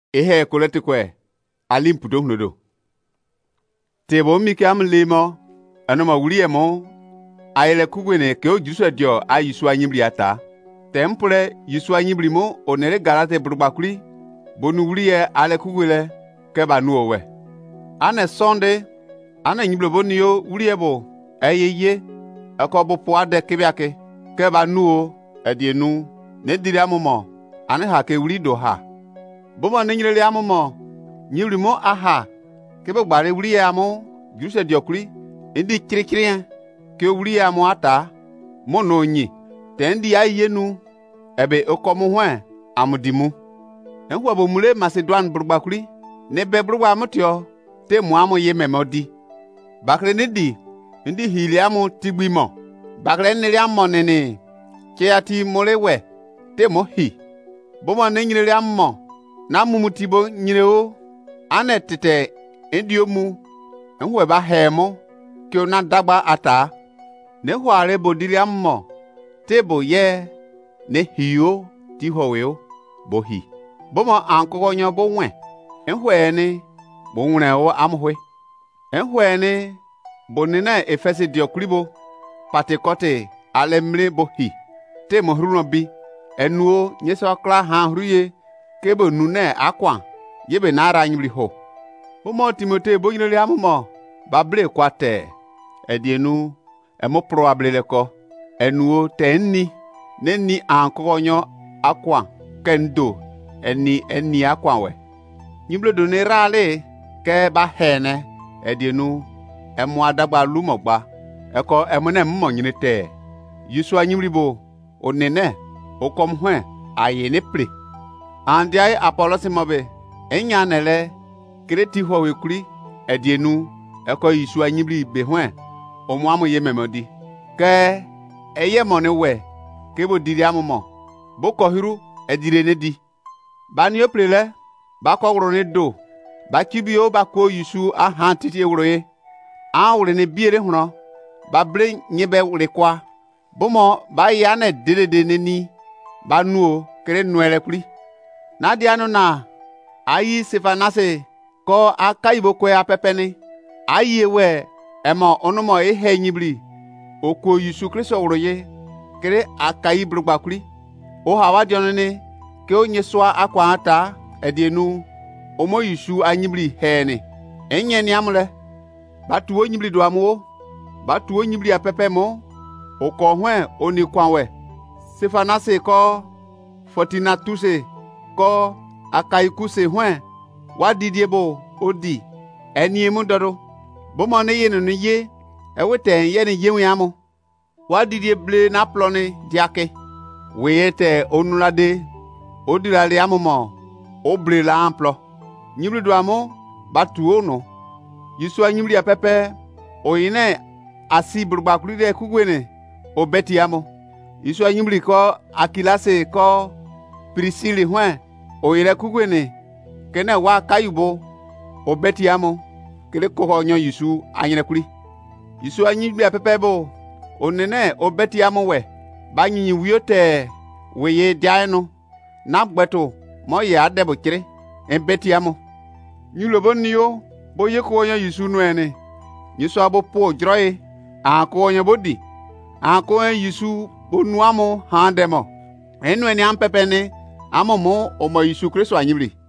ehe kolete kwe alim pudong nodo tebo mi kam limo anoma wuriemo ayele kugwene ke o jisu dio ayisu anyibri ata tempure yisu anyibri mo onere galate brugbakuri bonu wuriye ale kugwele ke banu owe ane sonde ana nyiblo bonio wuriebo eyeye akobo poade kebiake ke banu o edienu ne diri amumo ane ha ke wuri do ha bomo ne nyirele amumo nyibri mo aha kebe gbare wuriye amu jisu diokuri ndi kirikiri ke wuri amu ata mo no nyi tendi ayenu ebe okomu hwe amudimu enwa bo mule Macedon brugbakuri ne be brugba amutio te mu amu ye memodi bakre ne di ndi hili amu tigbimo bakre ne amu nene ke ati molewe te mo hi bomo ne nyire amu na mumutibo nyire o anetete endiomu enwa ba hemo ke ona dagba ata ne hware bodiri amu tebo ye ne hiyo ti howeo bo hi bomo ankogonyo bo nwe enhwene bo nwre o amhwe enhwene bo nina efese diokribo patekote alemre bo hi te mohruno bi enuo nyeso kla ha hruye kebo nune akwa yebe nara nyibri ho bomo Timote bo nyire amumo bable kwate edienu emo probable ko enuo tenni nenni ankogonyo akwa kendo eni akwa we nyiblo do ne rale ke ba hene edienu emo adagba lumogba eko emone mmo nyine te yisu anyimribo onene okom hwe ayene pre andiai Apollos mobe enya nele kreti ho wekuri edienu eko yisu anyimri be hwe omuamu ye memodi ke eye mone we kebo diri amumo boko hiru edire ne di bani oprele bako wuro ne do bakibio bako yisu aha titi wuro ye awure ne biere huro babre nyebe wure kwa bomo ba ya na dedede neni banuo kere nuele kuri na di anu na ayi Stefanase ko akaibo kwe apepeni ayi we emo onumo ehe nyibri oko yisu Kristo wuro ye kere akai brugbakuri o hawa dionene ke onye swa akwa ata edienu omo yisu anyibri hene enye ni amule batu onyibri do amu batu onyibri apepemo oko hwe oni kwanwe Stefanase ko Fortunatuse ko akaikuse hwe wadidiebo odi eni emu dodo bomo ne yenu ne ye ewete ye ne yewu amu wadidie ble na ploni diake weyete onulade odirale amumo oble la amplo nyibri do amu batu ono yisu anyibri apepe oyine asi brugbakuri de kugwene obeti amu yisu anyibri ko Akilase ko Priscilla hwe oyire kugwene kene wa kayubo obeti amu kele ko honyo yisu anyire kuri yisu anyibri apepe bo onene obeti amu we banyi wiote weye diano na gbeto mo ye adebo kire embeti amu nyulobo niyo bo ye ko onyo yisu no ene yisu abo po jroye ako onyo bodi ako yisu bonu amu ha demo enu eni ampepene amu mo o mo yisu Kristo anyibri